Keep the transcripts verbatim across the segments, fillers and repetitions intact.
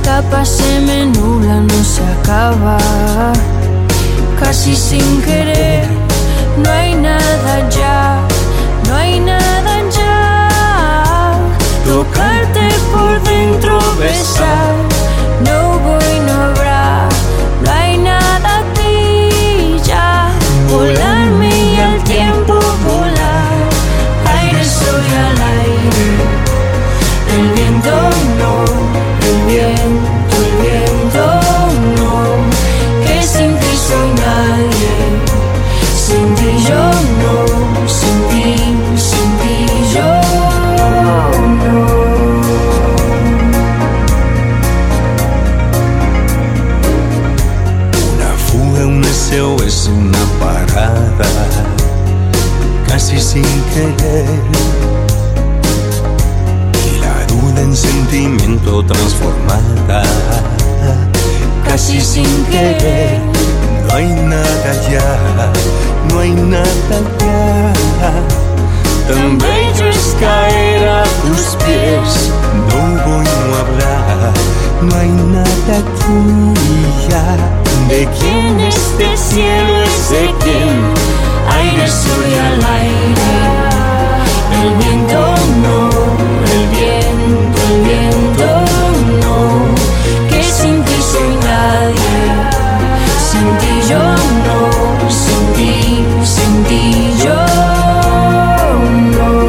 capa se me nubla, no se acaba. Casi sin querer, no hay nada ya, no hay nada ya. Tocarte por dentro, besar, no voy, no habrá, no hay nada aquí ya. Volarme y al tiempo volar, aire soy al aire, el viento no, el viento, el viento no, que sin ti soy nadie, sin ti yo no, sin ti, sin ti yo no. Una fuga, un deseo es una parada, casi sin querer. En sentimiento transformada, Casi sin querer, no hay nada ya, no hay nada ya. Tan bello es caer a tus pies, no voy a hablar, no hay nada aquí ya. ¿De quién este cielo es de quién? aire soy al aire, el viento no, el viento, el viento no, que sin ti soy nadie, sin ti yo no, sin ti, sin ti yo no.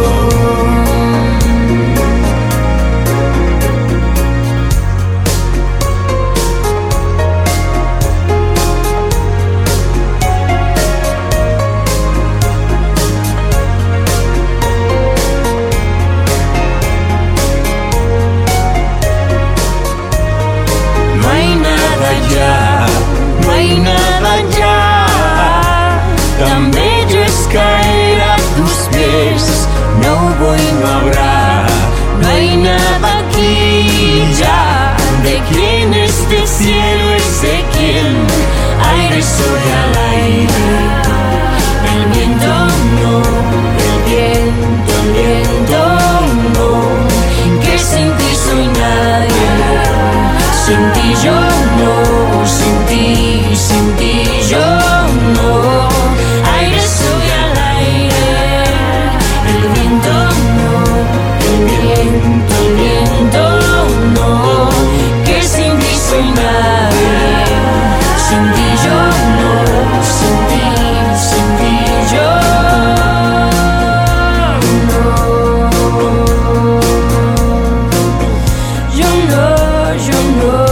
Caer a tus pies, no voy, no habrá, no hay nada aquí ya. ¿De quién este cielo es de quién? Aire soy al aire, el viento no, el viento, el viento no, que sin ti soy nadie, sin ti yo no, sin ti, sin ti yo no. Aire soy al aire, el viento no, el viento, el viento no, que sin ti soy nadie, sin ti yo no, sin ti, sin ti yo no, yo no, yo no.